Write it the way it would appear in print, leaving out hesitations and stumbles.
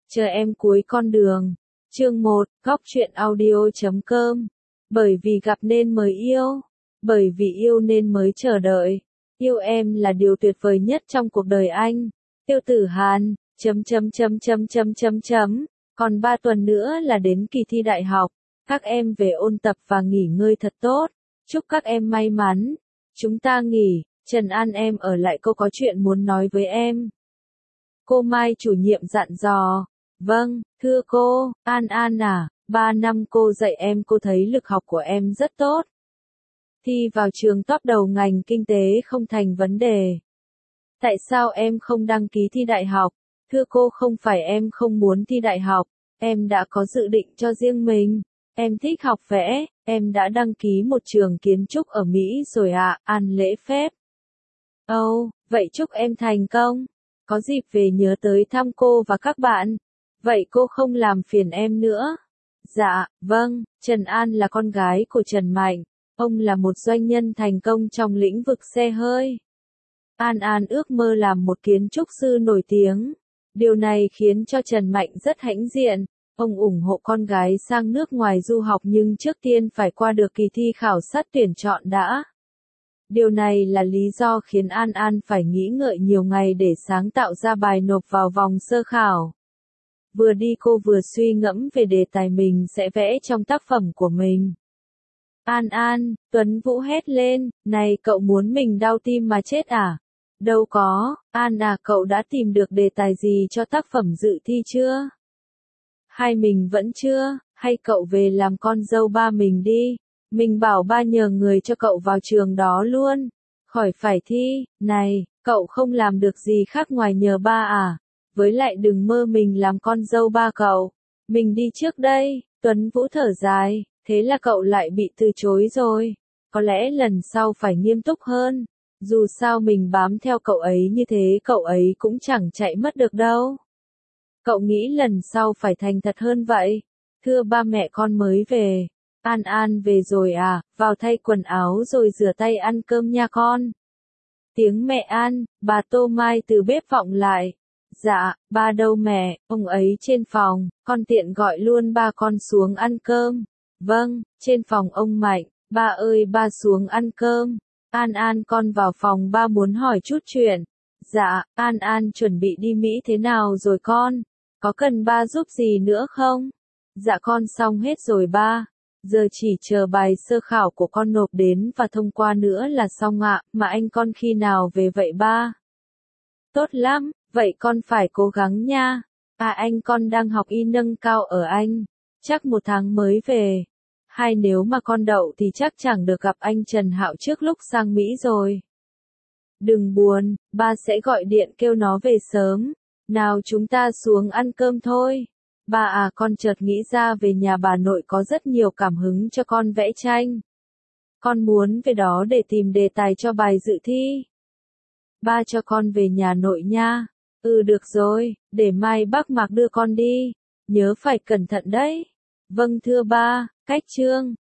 Chờ em cuối con đường. Chương 1, Góc truyện audio.com. Bởi vì gặp nên mới yêu. Bởi vì yêu nên mới chờ đợi. Yêu em là điều tuyệt vời nhất trong cuộc đời anh. Tiêu Tử Hàn, Còn 3 tuần nữa là đến kỳ thi đại học. Các em về ôn tập và nghỉ ngơi thật tốt. Chúc các em may mắn. Chúng ta nghỉ, Trần An em ở lại, cô có chuyện muốn nói với em. Cô Mai chủ nhiệm dặn dò. Vâng, thưa cô, An à, 3 năm cô dạy em, cô thấy lực học của em rất tốt. Thi vào trường top đầu ngành kinh tế không thành vấn đề. Tại sao em không đăng ký thi đại học? Thưa cô, không phải em không muốn thi đại học, em đã có dự định cho riêng mình. Em thích học vẽ, em đã đăng ký một trường kiến trúc ở Mỹ rồi ạ, An lễ phép. Ồ, vậy chúc em thành công. Có dịp về nhớ tới thăm cô và các bạn. Vậy cô không làm phiền em nữa. Dạ, vâng, Trần An là con gái của Trần Mạnh. Ông là một doanh nhân thành công trong lĩnh vực xe hơi. An ước mơ làm một kiến trúc sư nổi tiếng. Điều này khiến cho Trần Mạnh rất hãnh diện. Ông ủng hộ con gái sang nước ngoài du học, nhưng trước tiên phải qua được kỳ thi khảo sát tuyển chọn đã. Điều này là lý do khiến An phải nghĩ ngợi nhiều ngày để sáng tạo ra bài nộp vào vòng sơ khảo. Vừa đi cô vừa suy ngẫm về đề tài mình sẽ vẽ trong tác phẩm của mình. An, Tuấn Vũ hét lên, này cậu muốn mình đau tim mà chết à? Đâu có, An à, cậu đã tìm được đề tài gì cho tác phẩm dự thi chưa? Hay mình vẫn chưa, hay cậu về làm con dâu ba mình đi. Mình bảo ba nhờ người cho cậu vào trường đó luôn. Khỏi phải thi, này, cậu không làm được gì khác ngoài nhờ ba à? Với lại đừng mơ mình làm con dâu ba cậu. Mình đi trước đây, Tuấn Vũ thở dài, thế là cậu lại bị từ chối rồi. Có lẽ lần sau phải nghiêm túc hơn. Dù sao mình bám theo cậu ấy như thế, cậu ấy cũng chẳng chạy mất được đâu. Cậu nghĩ lần sau phải thành thật hơn vậy. Thưa ba mẹ, con mới về. An về rồi à, vào thay quần áo rồi rửa tay ăn cơm nha con. Tiếng mẹ An, bà Tô Mai từ bếp vọng lại. Dạ, ba đâu mẹ, ông ấy trên phòng, con tiện gọi luôn ba con xuống ăn cơm. Vâng, trên phòng ông Mạnh, ba ơi ba xuống ăn cơm. An con vào phòng, ba muốn hỏi chút chuyện. Dạ, An chuẩn bị đi Mỹ thế nào rồi con? Có cần ba giúp gì nữa không? Dạ con xong hết rồi ba. Giờ chỉ chờ bài sơ khảo của con nộp đến và thông qua nữa là xong ạ, mà anh con khi nào về vậy ba? Tốt lắm, vậy con phải cố gắng nha. Anh con đang học y nâng cao ở Anh, chắc 1 tháng mới về. Hay nếu mà con đậu thì chắc chẳng được gặp anh Trần Hạo trước lúc sang Mỹ rồi. Đừng buồn, ba sẽ gọi điện kêu nó về sớm. Nào chúng ta xuống ăn cơm thôi. Ba à, con chợt nghĩ ra về nhà bà nội có rất nhiều cảm hứng cho con vẽ tranh. Con muốn về đó để tìm đề tài cho bài dự thi. Ba cho con về nhà nội nha. Ừ được rồi, để mai bác Mạc đưa con đi. Nhớ phải cẩn thận đấy. Vâng thưa ba, cách chương.